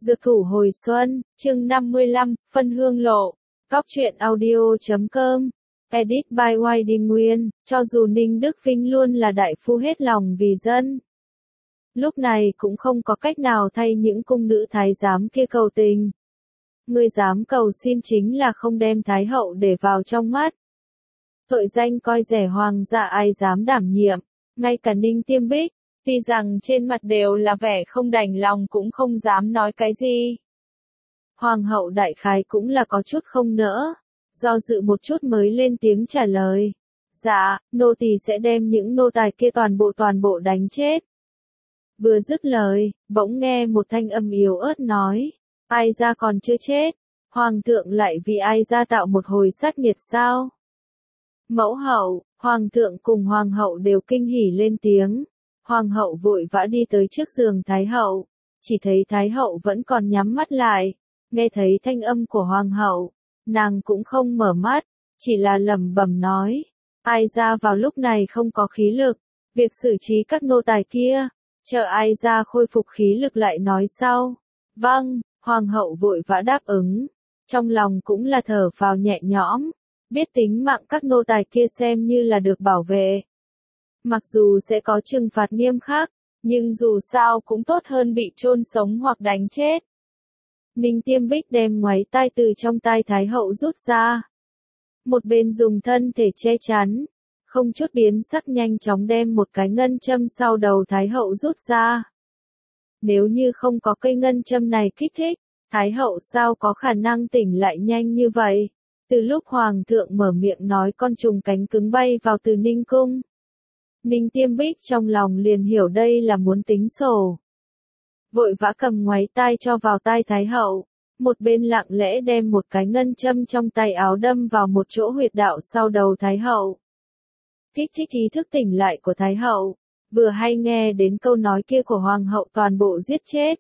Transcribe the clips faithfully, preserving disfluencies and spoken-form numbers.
Dược thủ hồi xuân, chương năm mươi lăm, phân hương lộ. Góc truyện audio chấm com. Edit by Hoài Đình Nguyên. Cho dù Ninh Đức Vinh luôn là đại phu hết lòng vì dân, lúc này cũng không có cách nào thay những cung nữ thái giám kia cầu tình. Người dám cầu xin chính là không đem thái hậu để vào trong mắt. Tội danh coi rẻ hoàng gia ai dám đảm nhiệm, ngay cả Ninh Tiêm Bích, tuy rằng trên mặt đều là vẻ không đành lòng cũng không dám nói cái gì. Hoàng hậu đại khái cũng là có chút không nỡ, do dự một chút mới lên tiếng trả lời. Dạ, nô tỳ sẽ đem những nô tài kia toàn bộ toàn bộ đánh chết. Vừa dứt lời, bỗng nghe một thanh âm yếu ớt nói, ai ra còn chưa chết, hoàng thượng lại vì ai ra tạo một hồi sát nghiệt sao? Mẫu hậu, hoàng thượng cùng hoàng hậu đều kinh hỉ lên tiếng. Hoàng hậu vội vã đi tới trước giường thái hậu, chỉ thấy thái hậu vẫn còn nhắm mắt lại, nghe thấy thanh âm của hoàng hậu, nàng cũng không mở mắt, chỉ là lẩm bẩm nói, ai ra vào lúc này không có khí lực, việc xử trí các nô tài kia, chờ ai ra khôi phục khí lực lại nói sau. Vâng, hoàng hậu vội vã đáp ứng, trong lòng cũng là thở phào nhẹ nhõm, biết tính mạng các nô tài kia xem như là được bảo vệ. Mặc dù sẽ có trừng phạt nghiêm khắc, nhưng dù sao cũng tốt hơn bị chôn sống hoặc đánh chết. Ninh Tiêm Bích đem ngoáy tai từ trong tai thái hậu rút ra. Một bên dùng thân thể che chắn, không chút biến sắc nhanh chóng đem một cái ngân châm sau đầu thái hậu rút ra. Nếu như không có cây ngân châm này kích thích, thái hậu sao có khả năng tỉnh lại nhanh như vậy? Từ lúc hoàng thượng mở miệng nói con trùng cánh cứng bay vào từ Ninh cung, Ninh Tiêm Bích trong lòng liền hiểu đây là muốn tính sổ. Vội vã cầm ngoáy tai cho vào tai thái hậu, một bên lặng lẽ đem một cái ngân châm trong tay áo đâm vào một chỗ huyệt đạo sau đầu thái hậu. Kích thích ý thức tỉnh lại của thái hậu, vừa hay nghe đến câu nói kia của hoàng hậu toàn bộ giết chết.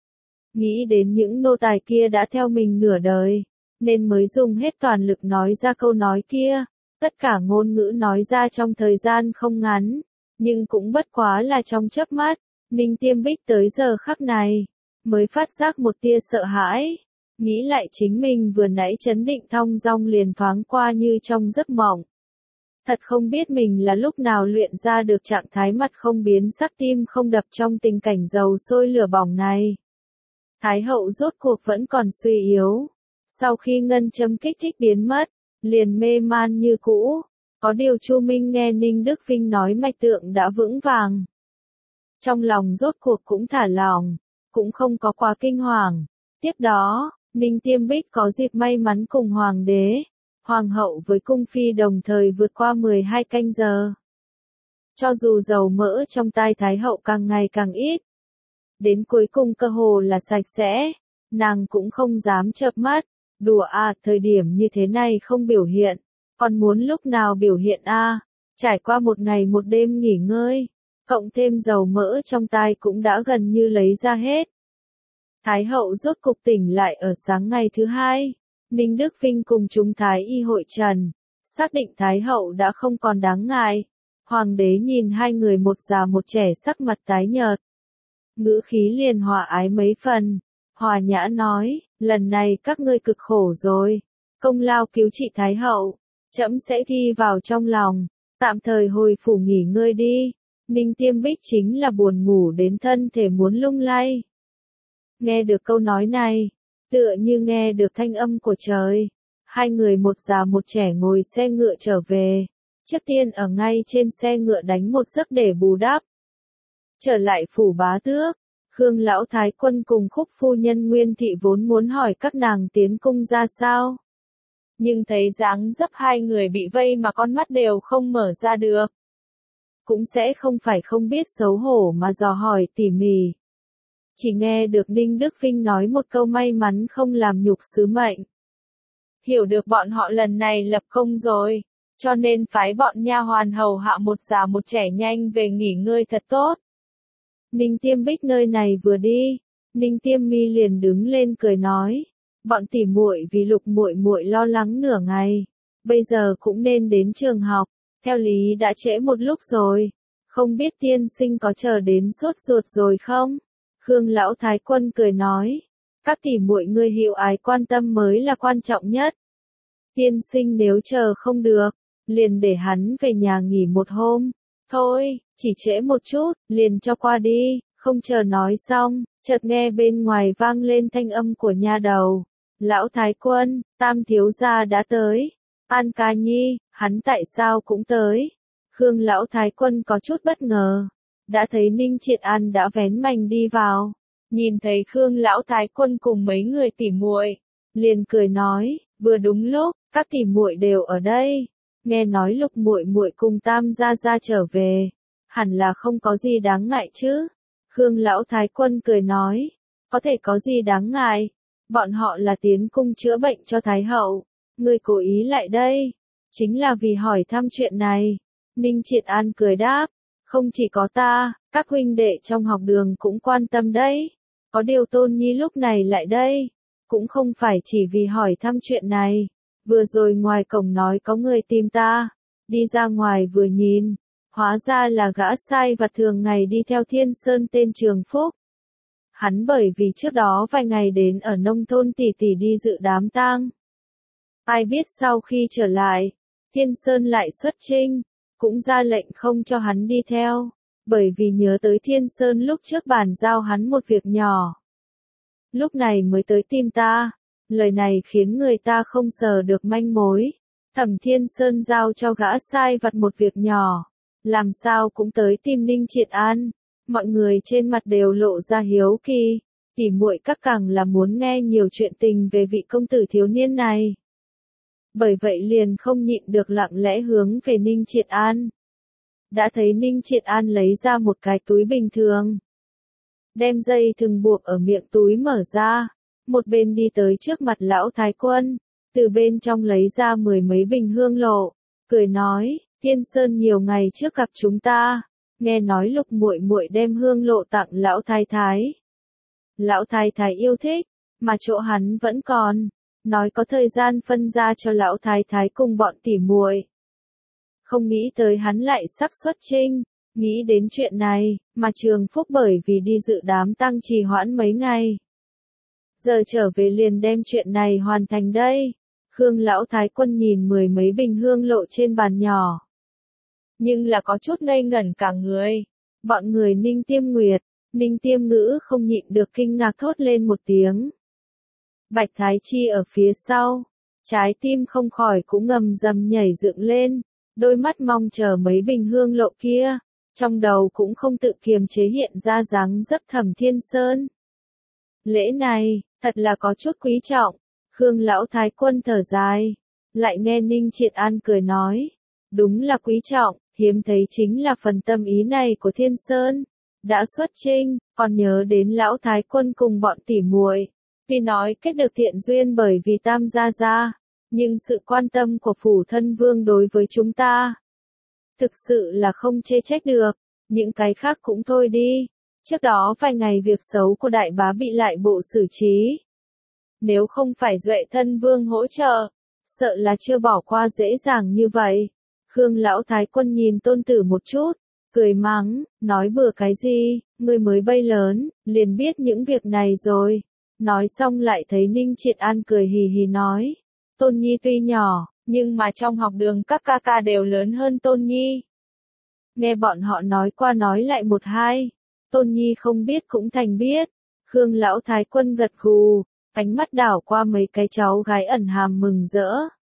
Nghĩ đến những nô tài kia đã theo mình nửa đời, nên mới dùng hết toàn lực nói ra câu nói kia. Tất cả ngôn ngữ nói ra trong thời gian không ngắn, nhưng cũng bất quá là trong chớp mắt, Ninh Tiêm Bích tới giờ khắc này, mới phát giác một tia sợ hãi, nghĩ lại chính mình vừa nãy trấn định thong dong liền thoáng qua như trong giấc mộng. Thật không biết mình là lúc nào luyện ra được trạng thái mặt không biến sắc tim không đập trong tình cảnh dầu sôi lửa bỏng này. Thái hậu rốt cuộc vẫn còn suy yếu, sau khi ngân châm kích thích biến mất, liền mê man như cũ, có điều Chu Minh nghe Ninh Đức Vinh nói mạch tượng đã vững vàng. Trong lòng rốt cuộc cũng thả lỏng, cũng không có quá kinh hoàng. Tiếp đó, Ninh Tiêm Bích có dịp may mắn cùng hoàng đế, hoàng hậu với cung phi đồng thời vượt qua mười hai canh giờ. Cho dù dầu mỡ trong tai thái hậu càng ngày càng ít, đến cuối cùng cơ hồ là sạch sẽ, nàng cũng không dám chợp mắt. Đùa à, thời điểm như thế này không biểu hiện, còn muốn lúc nào biểu hiện a? À? Trải qua một ngày một đêm nghỉ ngơi, cộng thêm dầu mỡ trong tai cũng đã gần như lấy ra hết. Thái hậu rốt cục tỉnh lại ở sáng ngày thứ hai, Ninh Đức Vinh cùng chúng thái y hội trần, xác định thái hậu đã không còn đáng ngại. Hoàng đế nhìn hai người một già một trẻ sắc mặt tái nhợt, ngữ khí liền hòa ái mấy phần, hòa nhã nói, lần này các ngươi cực khổ rồi, công lao cứu trị thái hậu, trẫm sẽ ghi vào trong lòng, tạm thời hồi phủ nghỉ ngơi đi. Ninh Tiêm Bích chính là buồn ngủ đến thân thể muốn lung lay. Nghe được câu nói này, tựa như nghe được thanh âm của trời, hai người một già một trẻ ngồi xe ngựa trở về, trước tiên ở ngay trên xe ngựa đánh một giấc để bù đắp. Trở lại phủ bá tước, Khương lão thái quân cùng Khúc phu nhân Nguyên thị vốn muốn hỏi các nàng tiến cung ra sao, nhưng thấy dáng dấp hai người bị vây mà con mắt đều không mở ra được, cũng sẽ không phải không biết xấu hổ mà dò hỏi tỉ mỉ. Chỉ nghe được Ninh Đức Vinh nói một câu may mắn không làm nhục sứ mệnh, hiểu được bọn họ lần này lập công rồi, cho nên phái bọn nha hoàn hầu hạ một già một trẻ nhanh về nghỉ ngơi thật tốt. Ninh Tiêm Bích nơi này vừa đi, Ninh Tiêm Mi liền đứng lên cười nói, bọn tỉ muội vì Lục muội muội lo lắng nửa ngày, bây giờ cũng nên đến trường học, theo lý đã trễ một lúc rồi, không biết tiên sinh có chờ đến sốt ruột rồi không? Khương lão thái quân cười nói, Các tỷ muội ngươi hiểu ái quan tâm mới là quan trọng nhất. Tiên sinh nếu chờ không được, liền để hắn về nhà nghỉ một hôm. Thôi, chỉ trễ một chút, liền cho qua đi, không chờ nói xong, chợt nghe bên ngoài vang lên thanh âm của nha đầu. Lão Thái Quân, Tam thiếu gia đã tới. An ca nhi, hắn tại sao cũng tới? Khương Lão Thái Quân có chút bất ngờ. Đã thấy Ninh Triệt An đã vén mành đi vào. Nhìn thấy Khương Lão Thái Quân cùng mấy người tỉ muội, liền cười nói, vừa đúng lúc, các tỉ muội đều ở đây. Nghe nói Lục muội muội cùng Tam gia gia trở về, hẳn là không có gì đáng ngại chứ? Khương Lão Thái Quân cười nói, có thể có gì đáng ngại? Bọn họ là tiến cung chữa bệnh cho Thái hậu, ngươi cố ý lại đây, chính là vì hỏi thăm chuyện này. Ninh Triệt An cười đáp, không chỉ có ta, các huynh đệ trong học đường cũng quan tâm đấy. Có điều Tôn Nhi lúc này lại đây, cũng không phải chỉ vì hỏi thăm chuyện này. Vừa rồi ngoài cổng nói có người tìm ta, đi ra ngoài vừa nhìn, hóa ra là gã sai vặt thường ngày đi theo Thiên Sơn tên Trường Phúc. Hắn bởi vì trước đó vài ngày đến ở nông thôn tỷ tỷ đi dự đám tang. Ai biết sau khi trở lại, Thiên Sơn lại xuất chinh, cũng ra lệnh không cho hắn đi theo, bởi vì nhớ tới Thiên Sơn lúc trước bàn giao hắn một việc nhỏ. Lúc này mới tới tìm ta, lời này khiến người ta không sờ được manh mối. Thẩm Thiên Sơn giao cho gã sai vặt một việc nhỏ, làm sao cũng tới tìm Ninh Triệt An. Mọi người trên mặt đều lộ ra hiếu kỳ, tỉ muội các càng là muốn nghe nhiều chuyện tình về vị công tử thiếu niên này. Bởi vậy liền không nhịn được lặng lẽ hướng về Ninh Triệt An. Đã thấy Ninh Triệt An lấy ra một cái túi bình thường, đem dây thừng buộc ở miệng túi mở ra, một bên đi tới trước mặt Lão Thái Quân, từ bên trong lấy ra mười mấy bình hương lộ, cười nói, Thiên Sơn nhiều ngày trước gặp chúng ta, nghe nói Lục muội muội đem hương lộ tặng Lão Thái Thái. Lão Thái Thái yêu thích, mà chỗ hắn vẫn còn, nói có thời gian phân ra cho Lão Thái Thái cùng bọn tỉ muội. Không nghĩ tới hắn lại sắp xuất chinh, nghĩ đến chuyện này, mà Trường Phúc bởi vì đi dự đám tang trì hoãn mấy ngày. Giờ trở về liền đem chuyện này hoàn thành đây. Khương Lão Thái Quân nhìn mười mấy bình hương lộ trên bàn nhỏ, nhưng là có chút ngây ngẩn cả người. Bọn người Ninh Tiêm Nguyệt, Ninh Tiêm Ngữ không nhịn được kinh ngạc thốt lên một tiếng. Bạch Thái Chi ở phía sau, trái tim không khỏi cũng ngầm rầm nhảy dựng lên, đôi mắt mong chờ mấy bình hương lộ kia, trong đầu cũng không tự kiềm chế hiện ra dáng dấp Thẩm Thiên Sơn. Lễ này, thật là có chút quý trọng. Khương Lão Thái Quân thở dài, lại nghe Ninh Triệt An cười nói, đúng là quý trọng, hiếm thấy chính là phần tâm ý này của Thiên Sơn. Đã xuất chinh, còn nhớ đến Lão Thái Quân cùng bọn tỉ muội, tuy nói kết được thiện duyên bởi vì Tam gia gia, nhưng sự quan tâm của phủ thân vương đối với chúng ta, thực sự là không chê trách được. Những cái khác cũng thôi đi, trước đó vài ngày việc xấu của đại bá bị lại bộ xử trí. Nếu không phải Duệ thân vương hỗ trợ, sợ là chưa bỏ qua dễ dàng như vậy. Khương Lão Thái Quân nhìn tôn tử một chút, cười mắng, nói bừa cái gì, ngươi mới bay lớn, liền biết những việc này rồi. Nói xong lại thấy Ninh Triệt An cười hì hì nói, Tôn Nhi tuy nhỏ, nhưng mà trong học đường các ca ca đều lớn hơn Tôn Nhi. Nghe bọn họ nói qua nói lại một hai, Tôn Nhi không biết cũng thành biết. Khương Lão Thái Quân gật gù, ánh mắt đảo qua mấy cái cháu gái ẩn hàm mừng rỡ,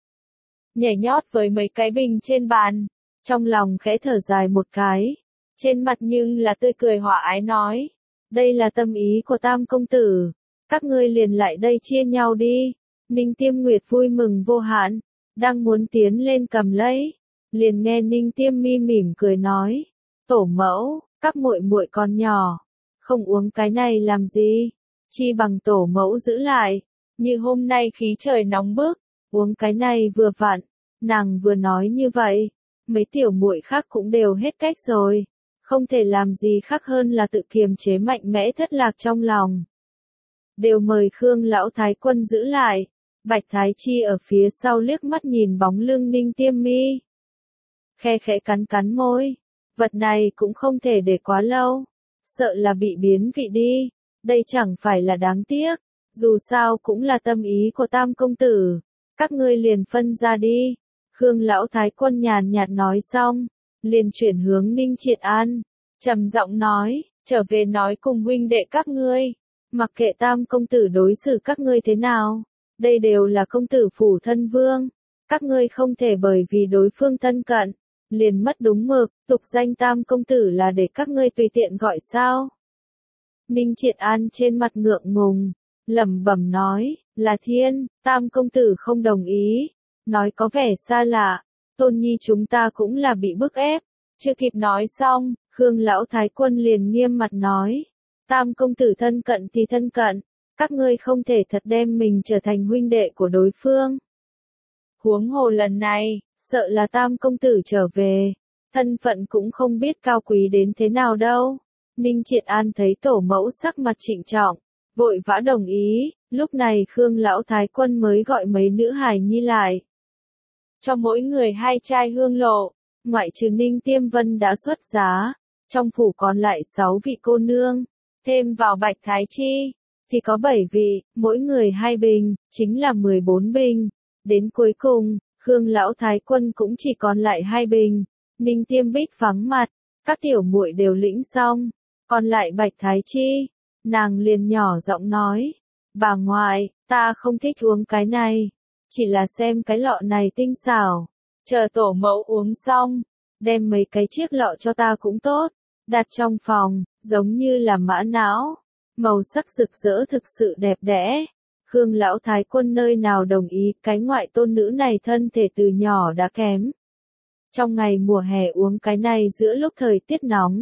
nhảy nhót với mấy cái bình trên bàn, trong lòng khẽ thở dài một cái, trên mặt nhưng là tươi cười hòa ái nói, đây là tâm ý của Tam công tử, các ngươi liền lại đây chia nhau đi. Ninh Tiêm Nguyệt vui mừng vô hạn, đang muốn tiến lên cầm lấy, liền nghe Ninh Tiêm Mi mỉm cười nói, tổ mẫu, các muội muội còn nhỏ, không uống cái này làm gì, chi bằng tổ mẫu giữ lại, như hôm nay khí trời nóng bức, uống cái này vừa vặn. Nàng vừa nói như vậy, mấy tiểu muội khác cũng đều hết cách rồi, không thể làm gì khác hơn là tự kiềm chế mạnh mẽ thất lạc trong lòng. Đều mời Khương Lão Thái Quân giữ lại. Bạch Thái Chi ở phía sau liếc mắt nhìn bóng lưng Ninh Tiêm Mi, khe khẽ cắn cắn môi, vật này cũng không thể để quá lâu, sợ là bị biến vị đi, đây chẳng phải là đáng tiếc. dù sao cũng là tâm ý của Tam công tử, các ngươi liền phân ra đi. Khương lão thái quân nhàn nhạt nói xong, liền chuyển hướng Ninh Triệt An, trầm giọng nói, trở về nói cùng huynh đệ các ngươi, mặc kệ Tam công tử đối xử các ngươi thế nào, đây đều là công tử phủ thân vương, các ngươi không thể bởi vì đối phương thân cận, liền mất đúng mực, tục danh Tam công tử là để các ngươi tùy tiện gọi sao. Ninh Triệt An trên mặt ngượng ngùng, lẩm bẩm nói, là thiên, Tam công tử không đồng ý, nói có vẻ xa lạ, Tôn Nhi chúng ta cũng là bị bức ép, chưa kịp nói xong, Khương lão thái quân liền nghiêm mặt nói, Tam công tử thân cận thì thân cận, các ngươi không thể thật đem mình trở thành huynh đệ của đối phương. Huống hồ lần này, sợ là Tam công tử trở về, thân phận cũng không biết cao quý đến thế nào đâu. Ninh Triệt An thấy tổ mẫu sắc mặt trịnh trọng, vội vã đồng ý, lúc này Khương lão thái quân mới gọi mấy nữ hài nhi lại. Cho mỗi người hai chai hương lộ, ngoại trừ Ninh Tiêm Vân đã xuất giá, trong phủ còn lại sáu vị cô nương, thêm vào Bạch Thái Chi, thì có bảy vị, mỗi người hai bình, chính là mười bốn bình. Đến cuối cùng, Khương lão thái quân cũng chỉ còn lại hai bình. Ninh Tiêm Bích vắng mặt, các tiểu muội đều lĩnh xong, còn lại Bạch Thái Chi, nàng liền nhỏ giọng nói, bà ngoại, ta không thích uống cái này, chỉ là xem cái lọ này tinh xảo, chờ tổ mẫu uống xong, đem mấy cái chiếc lọ cho ta cũng tốt, đặt trong phòng, giống như là mã não, màu sắc rực rỡ thực sự đẹp đẽ. Khương lão thái quân nơi nào đồng ý, cái ngoại tôn nữ này thân thể từ nhỏ đã kém. Trong ngày mùa hè uống cái này giữa lúc thời tiết nóng.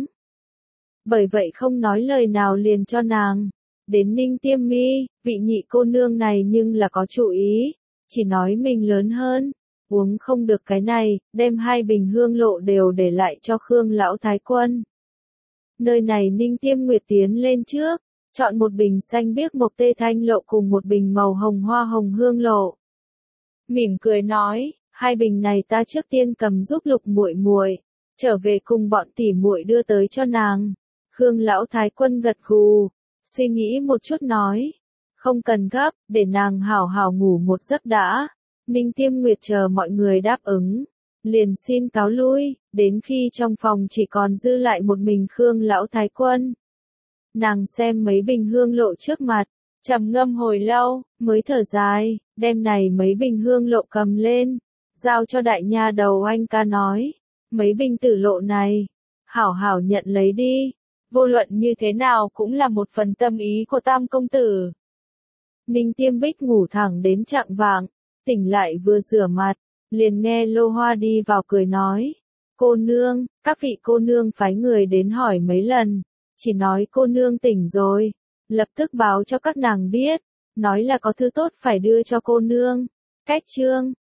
Bởi vậy không nói lời nào liền cho nàng. Đến Ninh Tiêm Mi, vị nhị cô nương này nhưng là có chủ ý, chỉ nói mình lớn hơn, uống không được cái này, đem hai bình hương lộ đều để lại cho Khương lão thái quân. Nơi này Ninh Tiêm Nguyệt tiến lên trước, chọn một bình xanh biếc mộc tê thanh lộ cùng một bình màu hồng hoa hồng hương lộ. Mỉm cười nói, hai bình này ta trước tiên cầm giúp Lục muội muội, trở về cùng bọn tỷ muội đưa tới cho nàng. Khương lão thái quân gật gù, suy nghĩ một chút nói, không cần gấp, để nàng hảo hảo ngủ một giấc đã. Ninh Tiêm Nguyệt chờ mọi người đáp ứng, liền xin cáo lui, đến khi trong phòng chỉ còn dư lại một mình Khương lão thái quân. Nàng xem mấy bình hương lộ trước mặt, trầm ngâm hồi lâu, mới thở dài, đem này mấy bình hương lộ cầm lên, giao cho đại nha đầu anh ca nói, mấy bình tử lộ này, hảo hảo nhận lấy đi, vô luận như thế nào cũng là một phần tâm ý của Tam công tử. Ninh Tiêm Bích ngủ thẳng đến chạng vạng, tỉnh lại vừa rửa mặt, liền nghe Lô Hoa đi vào cười nói, cô nương, các vị cô nương phái người đến hỏi mấy lần, chỉ nói cô nương tỉnh rồi, lập tức báo cho các nàng biết, nói là có thứ tốt phải đưa cho cô nương. Cách chương